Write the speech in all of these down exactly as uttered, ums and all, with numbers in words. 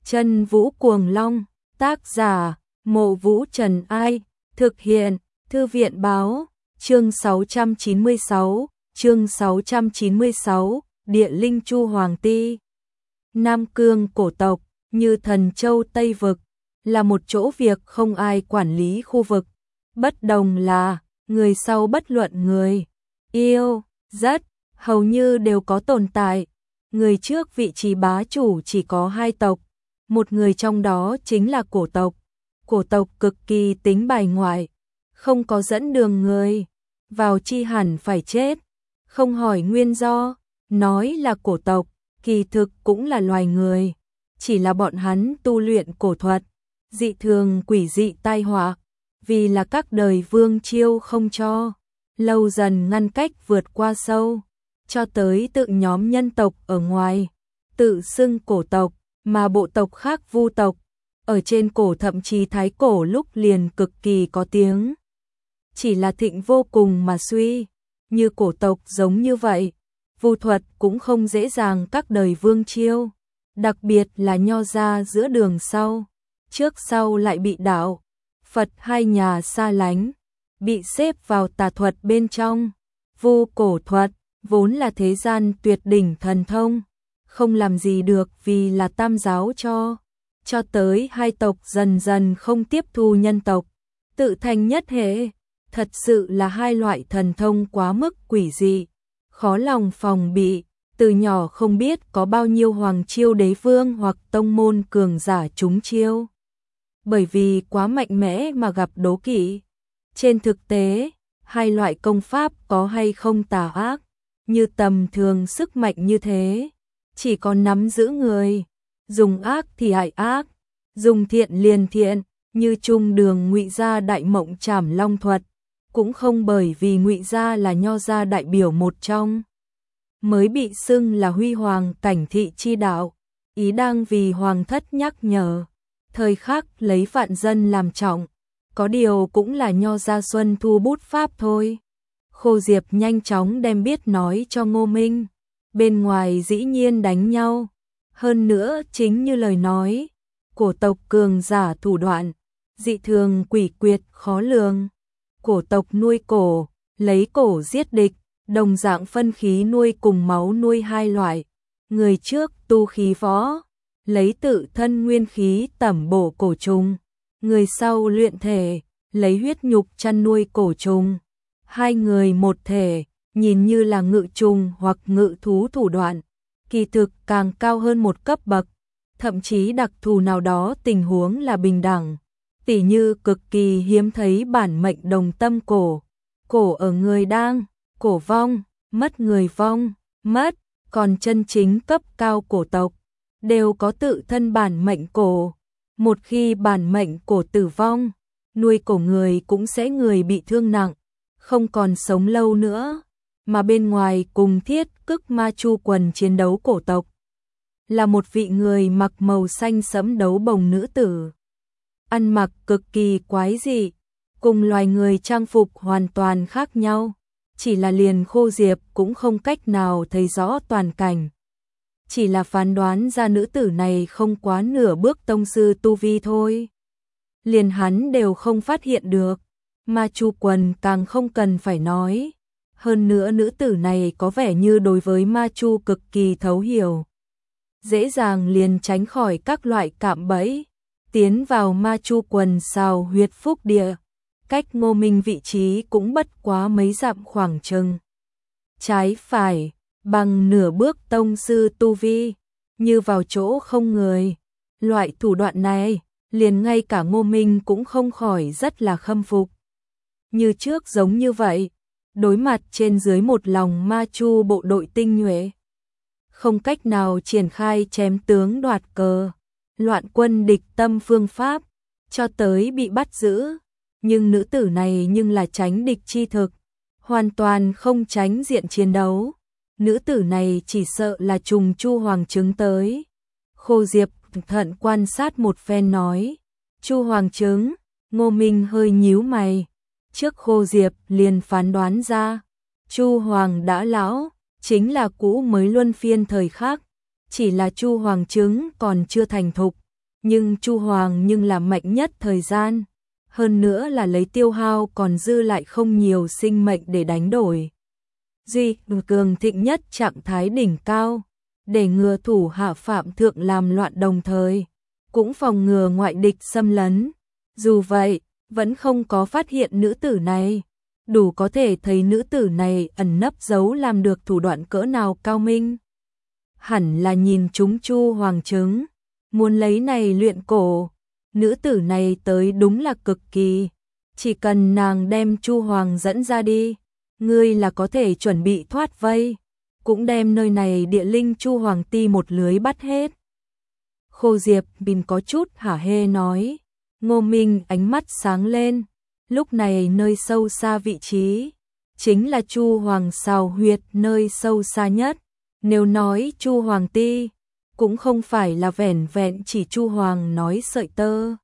Chân Vũ Cuồng Long, tác giả, Mộ Vũ Trần Ai, thực hiện, Thư viện Báo, chương sáu trăm chín mươi sáu, chương sáu trăm chín mươi sáu, Địa Linh Chu Hoàng Ti. Nam Cương cổ tộc, như Thần Châu Tây Vực, là một chỗ việc không ai quản lý khu vực. Bất đồng là, người sau bất luận người, yêu, rất, hầu như đều có tồn tại. Người trước vị trí bá chủ chỉ có hai tộc, một người trong đó chính là cổ tộc. Cổ tộc cực kỳ tính bài ngoại, không có dẫn đường người, vào chi hẳn phải chết, không hỏi nguyên do, nói là cổ tộc, kỳ thực cũng là loài người, chỉ là bọn hắn tu luyện cổ thuật, dị thường quỷ dị tai họa, vì là các đời vương chiêu không cho, lâu dần ngăn cách vượt qua sâu, cho tới tự nhóm nhân tộc ở ngoài, tự xưng cổ tộc, mà bộ tộc khác vu tộc, ở trên cổ thậm chí thái cổ lúc liền cực kỳ có tiếng. Chỉ là thịnh vô cùng mà suy, như cổ tộc giống như vậy, vu thuật cũng không dễ dàng các đời vương chiêu, đặc biệt là Nho gia giữa đường sau, trước sau lại bị đạo, Phật hai nhà xa lánh, bị xếp vào tà thuật bên trong. Vu cổ thuật vốn là thế gian tuyệt đỉnh thần thông, không làm gì được vì là tam giáo cho, cho tới hai tộc dần dần không tiếp thu nhân tộc, tự thành nhất hệ, thật sự là hai loại thần thông quá mức quỷ dị, khó lòng phòng bị, từ nhỏ không biết có bao nhiêu hoàng chiêu đế vương hoặc tông môn cường giả trúng chiêu. Bởi vì quá mạnh mẽ mà gặp đố kỵ. Trên thực tế, hai loại công pháp có hay không tà ác, như tầm thường sức mạnh như thế, chỉ có nắm giữ người, dùng ác thì hại ác, dùng thiện liền thiện, như trung đường Ngụy gia đại mộng trảm long thuật, cũng không bởi vì Ngụy gia là Nho gia đại biểu một trong, mới bị xưng là huy hoàng cảnh thị chi đạo, ý đang vì hoàng thất nhắc nhở, thời khắc lấy vạn dân làm trọng, có điều cũng là Nho gia xuân thu bút pháp thôi. Khô Diệp nhanh chóng đem biết nói cho Ngô Minh, bên ngoài dĩ nhiên đánh nhau, hơn nữa chính như lời nói, cổ tộc cường giả thủ đoạn, dị thường quỷ quyệt khó lường, cổ tộc nuôi cổ, lấy cổ giết địch, đồng dạng phân khí nuôi cùng máu nuôi hai loại, người trước tu khí võ, lấy tự thân nguyên khí tẩm bổ cổ trùng, người sau luyện thể, lấy huyết nhục chăn nuôi cổ trùng. Hai người một thể, nhìn như là ngự trùng hoặc ngự thú thủ đoạn, kỳ thực càng cao hơn một cấp bậc, thậm chí đặc thù nào đó tình huống là bình đẳng, tỉ như cực kỳ hiếm thấy bản mệnh đồng tâm cổ, cổ ở người đang, cổ vong, mất người vong, mất, còn chân chính cấp cao cổ tộc, đều có tự thân bản mệnh cổ, một khi bản mệnh cổ tử vong, nuôi cổ người cũng sẽ người bị thương nặng, không còn sống lâu nữa, mà bên ngoài cùng thiết cức ma chu quần chiến đấu cổ tộc, là một vị người mặc màu xanh sẫm đấu bồng nữ tử, ăn mặc cực kỳ quái dị, cùng loài người trang phục hoàn toàn khác nhau, chỉ là liền Khô Diệp cũng không cách nào thấy rõ toàn cảnh, chỉ là phán đoán ra nữ tử này không quá nửa bước tông sư tu vi thôi, liền hắn đều không phát hiện được. Ma chu quần càng không cần phải nói, hơn nữa nữ tử này có vẻ như đối với ma chu cực kỳ thấu hiểu, dễ dàng liền tránh khỏi các loại cạm bẫy, tiến vào ma chu quần xào huyệt phúc địa, cách Ngô Minh vị trí cũng bất quá mấy dặm khoảng chừng. Trái phải, bằng nửa bước tông sư tu vi, như vào chỗ không người, loại thủ đoạn này, liền ngay cả Ngô Minh cũng không khỏi rất là khâm phục. Như trước giống như vậy, đối mặt trên dưới một lòng ma chu bộ đội tinh nhuệ, không cách nào triển khai chém tướng đoạt cờ, loạn quân địch tâm phương pháp, cho tới bị bắt giữ, nhưng nữ tử này nhưng là tránh địch chi thực, hoàn toàn không tránh diện chiến đấu, nữ tử này chỉ sợ là trùng Chu Hoàng trứng tới. Khô Diệp thận quan sát một phen nói, Chu Hoàng trứng, Ngô Minh hơi nhíu mày. Trước Khô Diệp liền phán đoán ra, Chu Hoàng đã lão, chính là cũ mới luân phiên thời khác, chỉ là Chu Hoàng trứng còn chưa thành thục, nhưng Chu Hoàng nhưng là mạnh nhất thời gian, hơn nữa là lấy tiêu hao còn dư lại không nhiều sinh mệnh để đánh đổi. Duy cường thịnh nhất trạng thái đỉnh cao, để ngừa thủ hạ phạm thượng làm loạn đồng thời, cũng phòng ngừa ngoại địch xâm lấn. Dù vậy, vẫn không có phát hiện nữ tử này, đủ có thể thấy nữ tử này ẩn nấp giấu làm được thủ đoạn cỡ nào cao minh. Hẳn là nhìn chúng Chu Hoàng chứng, muốn lấy này luyện cổ, nữ tử này tới đúng là cực kỳ, chỉ cần nàng đem Chu Hoàng dẫn ra đi, ngươi là có thể chuẩn bị thoát vây, cũng đem nơi này địa linh Chu Hoàng ti một lưới bắt hết. Khô Diệp Bình có chút hả hê nói. Ngô Minh ánh mắt sáng lên, lúc này nơi sâu xa vị trí, chính là Chu Hoàng xào huyệt nơi sâu xa nhất. Nếu nói Chu Hoàng ti, cũng không phải là vẻn vẹn chỉ Chu Hoàng nói sợi tơ,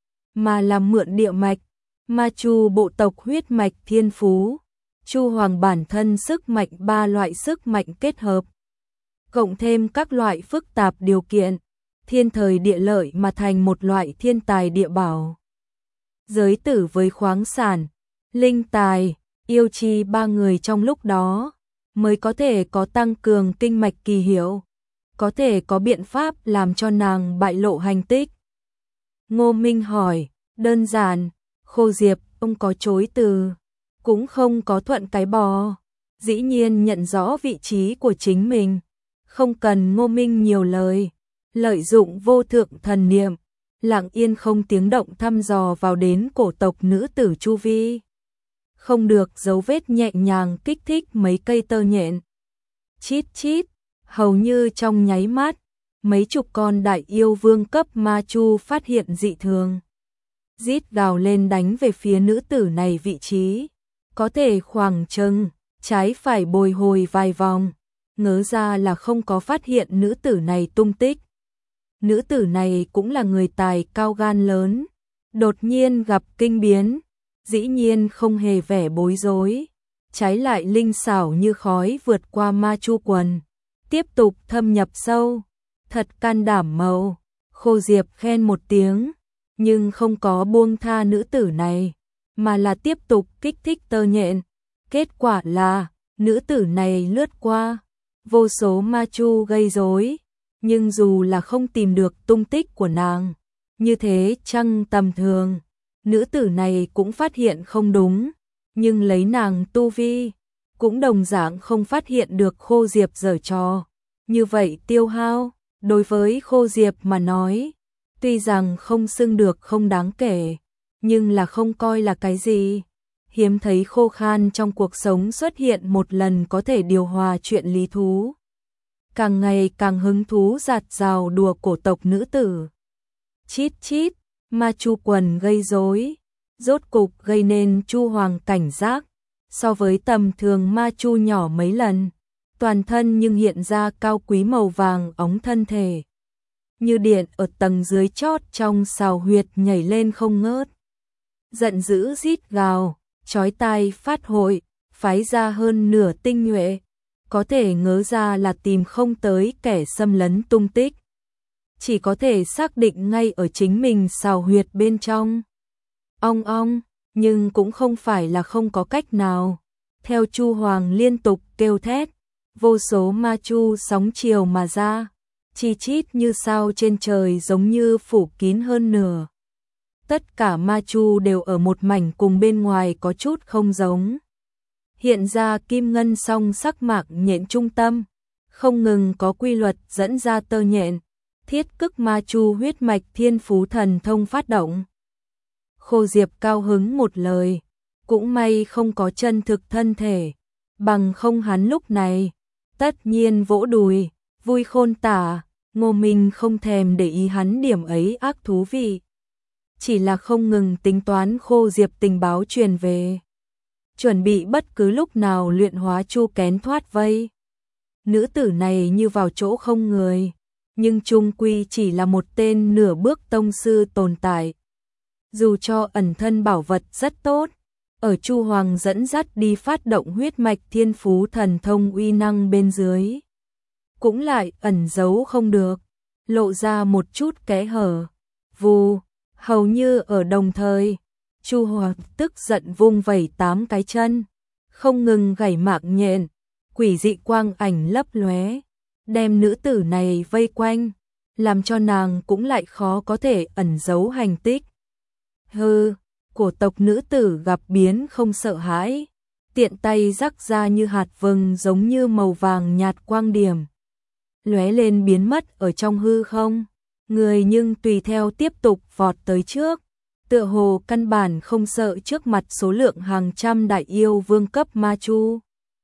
mà là mượn địa mạch, ma Chu bộ tộc huyết mạch thiên phú, Chu Hoàng bản thân sức mạnh ba loại sức mạnh kết hợp, cộng thêm các loại phức tạp điều kiện, thiên thời địa lợi mà thành một loại thiên tài địa bảo. Giới tử với khoáng sản, linh tài, yêu chi ba người trong lúc đó, mới có thể có tăng cường kinh mạch kỳ hiệu, có thể có biện pháp làm cho nàng bại lộ hành tích. Ngô Minh hỏi, đơn giản, Khô Diệp, ông có chối từ, cũng không có thuận cái bò, dĩ nhiên nhận rõ vị trí của chính mình, không cần Ngô Minh nhiều lời, lợi dụng vô thượng thần niệm, lặng yên không tiếng động thăm dò vào đến cổ tộc nữ tử chu vi. Không được dấu vết nhẹ nhàng kích thích mấy cây tơ nhện. Chít chít, hầu như trong nháy mắt, mấy chục con đại yêu vương cấp ma chu phát hiện dị thường. Rít gào lên đánh về phía nữ tử này vị trí, có thể khoảng chừng, trái phải bồi hồi vài vòng, ngớ ra là không có phát hiện nữ tử này tung tích. Nữ tử này cũng là người tài cao gan lớn, đột nhiên gặp kinh biến, dĩ nhiên không hề vẻ bối rối, trái lại linh xảo như khói vượt qua ma chu quần, tiếp tục thâm nhập sâu, thật can đảm màu. Khô Diệp khen một tiếng, nhưng không có buông tha nữ tử này, mà là tiếp tục kích thích tơ nhện. Kết quả là, nữ tử này lướt qua, vô số ma chu gây rối, nhưng dù là không tìm được tung tích của nàng, như thế chăng tầm thường, nữ tử này cũng phát hiện không đúng, nhưng lấy nàng tu vi, cũng đồng dạng không phát hiện được Khô Diệp giở trò. Như vậy tiêu hao, đối với Khô Diệp mà nói, tuy rằng không xưng được không đáng kể, nhưng là không coi là cái gì. Hiếm thấy khô khan trong cuộc sống xuất hiện một lần có thể điều hòa chuyện lý thú. Càng ngày càng hứng thú giạt rào đùa cổ tộc nữ tử. Chít chít, ma chu quần gây rối, rốt cục gây nên Chu Hoàng cảnh giác, so với tầm thường ma chu nhỏ mấy lần, toàn thân nhưng hiện ra cao quý màu vàng óng thân thể. Như điện ở tầng dưới chót trong sào huyệt nhảy lên không ngớt. Giận dữ rít gào, chói tai phát hội, phái ra hơn nửa tinh nhuệ, có thể ngớ ra là tìm không tới kẻ xâm lấn tung tích. Chỉ có thể xác định ngay ở chính mình sào huyệt bên trong. Ong ong, nhưng cũng không phải là không có cách nào. Theo Chu Hoàng liên tục kêu thét, vô số ma chu sóng chiều mà ra, chi chít như sao trên trời giống như phủ kín hơn nửa. Tất cả ma chu đều ở một mảnh cùng bên ngoài có chút không giống. Hiện ra kim ngân song sắc mạc nhện trung tâm, không ngừng có quy luật dẫn ra tơ nhện, thiết cức ma chu huyết mạch thiên phú thần thông phát động. Khô Diệp cao hứng một lời, cũng may không có chân thực thân thể, bằng không hắn lúc này, tất nhiên vỗ đùi, vui khôn tả. Ngô Minh không thèm để ý hắn điểm ấy ác thú vị, chỉ là không ngừng tính toán Khô Diệp tình báo truyền về, chuẩn bị bất cứ lúc nào luyện hóa chu kén thoát vây. Nữ tử này như vào chỗ không người, nhưng chung quy chỉ là một tên nửa bước tông sư tồn tại. Dù cho ẩn thân bảo vật rất tốt, ở Chu Hoàng dẫn dắt đi phát động huyết mạch thiên phú thần thông uy năng bên dưới, cũng lại ẩn giấu không được, lộ ra một chút kẽ hở. Vù, hầu như ở đồng thời, Chu Hoàng tức giận vung vẩy tám cái chân, không ngừng gảy mạng nhện, quỷ dị quang ảnh lấp lóe, đem nữ tử này vây quanh, làm cho nàng cũng lại khó có thể ẩn giấu hành tích. Hừ, cổ tộc nữ tử gặp biến không sợ hãi, tiện tay rắc ra như hạt vừng giống như màu vàng nhạt quang điểm, lóe lên biến mất ở trong hư không, người nhưng tùy theo tiếp tục vọt tới trước, tựa hồ căn bản không sợ trước mặt số lượng hàng trăm đại yêu vương cấp ma chu.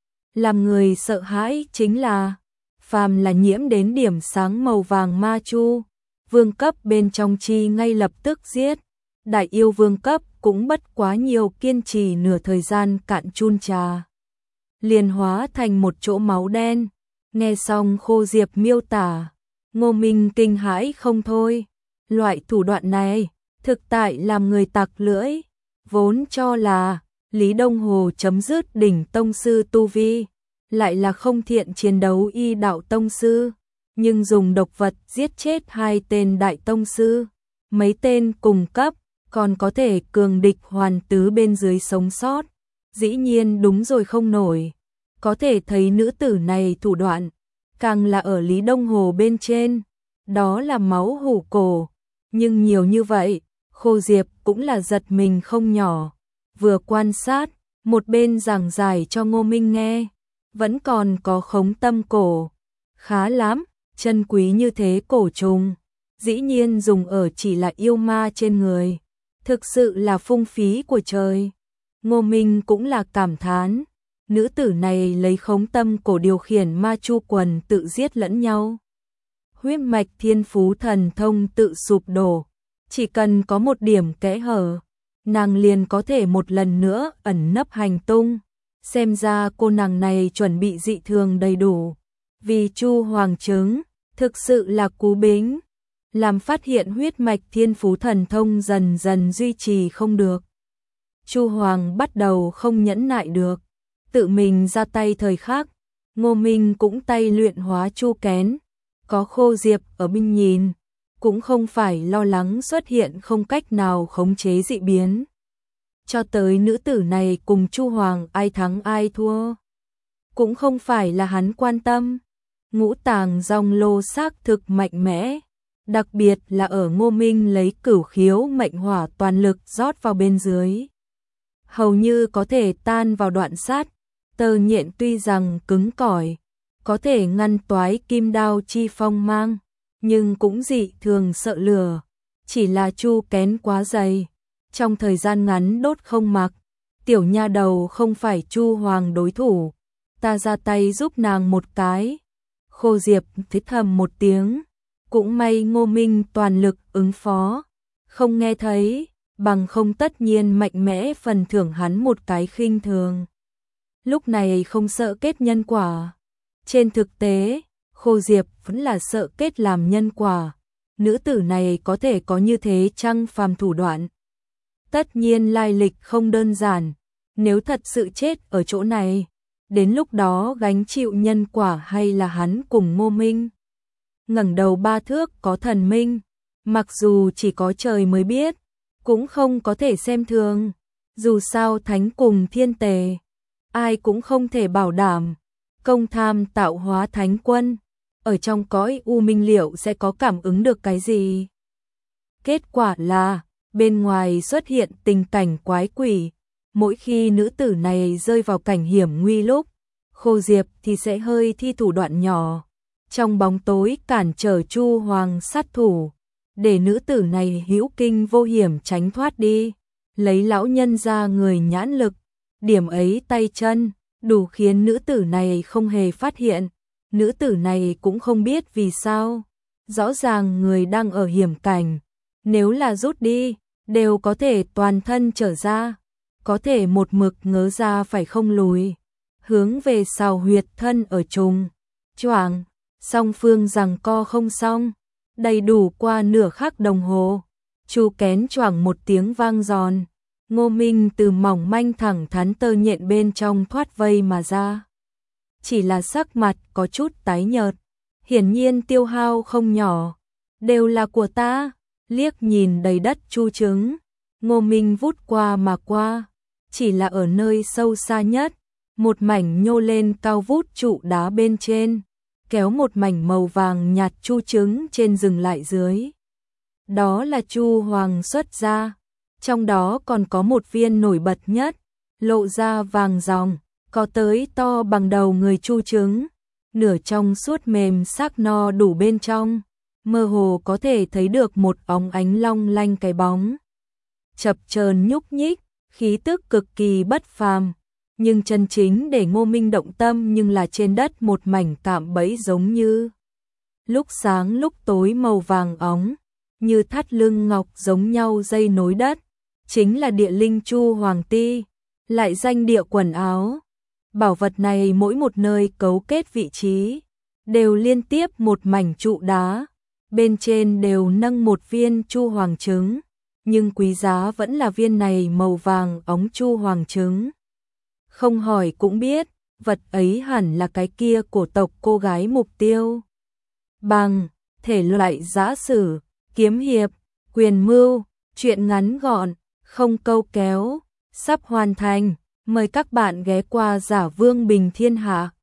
Làm người sợ hãi chính là, phàm là nhiễm đến điểm sáng màu vàng ma chu, vương cấp bên trong chi ngay lập tức giết, đại yêu vương cấp cũng bất quá nhiều kiên trì nửa thời gian cạn chun trà, liền hóa thành một chỗ máu đen. Nghe xong Khô Diệp miêu tả, Ngô Minh kinh hãi không thôi, loại thủ đoạn này thực tại làm người tặc lưỡi, vốn cho là Lý Đông Hồ chấm dứt đỉnh tông sư tu vi, lại là không thiện chiến đấu y đạo tông sư, nhưng dùng độc vật giết chết hai tên đại tông sư, mấy tên cùng cấp, còn có thể cường địch hoàn tứ bên dưới sống sót, dĩ nhiên đúng rồi không nổi, có thể thấy nữ tử này thủ đoạn, càng là ở Lý Đông Hồ bên trên, đó là máu hủ cổ, nhưng nhiều như vậy, Khô Diệp cũng là giật mình không nhỏ, vừa quan sát, một bên giảng giải cho Ngô Minh nghe, vẫn còn có khống tâm cổ, khá lắm, chân quý như thế cổ trùng, dĩ nhiên dùng ở chỉ là yêu ma trên người, thực sự là phung phí của trời. Ngô Minh cũng là cảm thán, nữ tử này lấy khống tâm cổ điều khiển ma chu quần tự giết lẫn nhau. Huyết mạch thiên phú thần thông tự sụp đổ, chỉ cần có một điểm kẽ hở, nàng liền có thể một lần nữa ẩn nấp hành tung. Xem ra cô nàng này chuẩn bị dị thường đầy đủ, vì Chu Hoàng chứng, thực sự là cú bính, làm phát hiện huyết mạch thiên phú thần thông dần dần duy trì không được. Chu Hoàng bắt đầu không nhẫn nại được, tự mình ra tay thời khắc, Ngô Minh cũng tay luyện hóa Chu Kén, có Khô Diệp ở bên nhìn, cũng không phải lo lắng xuất hiện không cách nào khống chế dị biến. Cho tới nữ tử này cùng Chu Hoàng ai thắng ai thua, cũng không phải là hắn quan tâm. Ngũ tàng dòng lô xác thực mạnh mẽ, đặc biệt là ở Ngô Minh lấy cửu khiếu mệnh hỏa toàn lực rót vào bên dưới, hầu như có thể tan vào đoạn sát. Tơ nhện tuy rằng cứng cỏi, có thể ngăn toái kim đao chi phong mang, nhưng cũng dị thường sợ lửa, chỉ là Chu Kén quá dày, trong thời gian ngắn đốt không mặc. Tiểu nha đầu không phải Chu Hoàng đối thủ, ta ra tay giúp nàng một cái. Khô Diệp thít thầm một tiếng, cũng may Ngô Minh toàn lực ứng phó, không nghe thấy, bằng không tất nhiên mạnh mẽ phần thưởng hắn một cái khinh thường. Lúc này không sợ kết nhân quả. Trên thực tế, Khô Diệp vẫn là sợ kết làm nhân quả. Nữ tử này có thể có như thế chăng phàm thủ đoạn. Tất nhiên lai lịch không đơn giản, nếu thật sự chết ở chỗ này, đến lúc đó gánh chịu nhân quả hay là hắn cùng Ngô Minh. Ngẩng đầu ba thước có thần minh, mặc dù chỉ có trời mới biết, cũng không có thể xem thường, dù sao thánh cùng thiên tề, ai cũng không thể bảo đảm. Công tham tạo hóa thánh quân, ở trong cõi u minh liệu sẽ có cảm ứng được cái gì? Kết quả là, bên ngoài xuất hiện tình cảnh quái quỷ, mỗi khi nữ tử này rơi vào cảnh hiểm nguy lúc, Khô Diệp thì sẽ hơi thi thủ đoạn nhỏ, trong bóng tối cản trở Chu Hoàng sát thủ, để nữ tử này hữu kinh vô hiểm tránh thoát đi, lấy lão nhân ra người nhãn lực, điểm ấy tay chân, đủ khiến nữ tử này không hề phát hiện, nữ tử này cũng không biết vì sao, rõ ràng người đang ở hiểm cảnh, nếu là rút đi, đều có thể toàn thân trở ra, có thể một mực ngớ ra phải không lùi, hướng về sào huyệt thân ở trùng, choảng, song phương giằng co không xong, đầy đủ qua nửa khắc đồng hồ, Chu Kén choảng một tiếng vang giòn, Ngô Minh từ mỏng manh thẳng thắn tơ nhện bên trong thoát vây mà ra. Chỉ là sắc mặt có chút tái nhợt, hiển nhiên tiêu hao không nhỏ, đều là của ta, liếc nhìn đầy đất chu trứng, Ngô Minh vút qua mà qua, chỉ là ở nơi sâu xa nhất, một mảnh nhô lên cao vút trụ đá bên trên, kéo một mảnh màu vàng nhạt chu trứng trên dừng lại dưới. Đó là chu hoàng xuất ra, trong đó còn có một viên nổi bật nhất, lộ ra vàng ròng, có tới to bằng đầu người chu trứng, nửa trong suốt mềm sắc no đủ bên trong, mơ hồ có thể thấy được một óng ánh long lanh cái bóng. Chập chờn nhúc nhích, khí tức cực kỳ bất phàm, nhưng chân chính để Ngô Minh động tâm nhưng là trên đất một mảnh cạm bẫy giống như lúc sáng lúc tối màu vàng óng, như thắt lưng ngọc giống nhau dây nối đất, chính là địa linh chu hoàng ti, lại danh địa quần áo. Bảo vật này mỗi một nơi cấu kết vị trí, đều liên tiếp một mảnh trụ đá, bên trên đều nâng một viên chu hoàng trứng, nhưng quý giá vẫn là viên này màu vàng óng chu hoàng trứng. Không hỏi cũng biết, vật ấy hẳn là cái kia cổ tộc cô gái mục tiêu. Bằng, thể loại giã sử, kiếm hiệp, quyền mưu, truyện ngắn gọn, không câu kéo, sắp hoàn thành. Mời các bạn ghé qua Giả Vương Bình Thiên Hạ.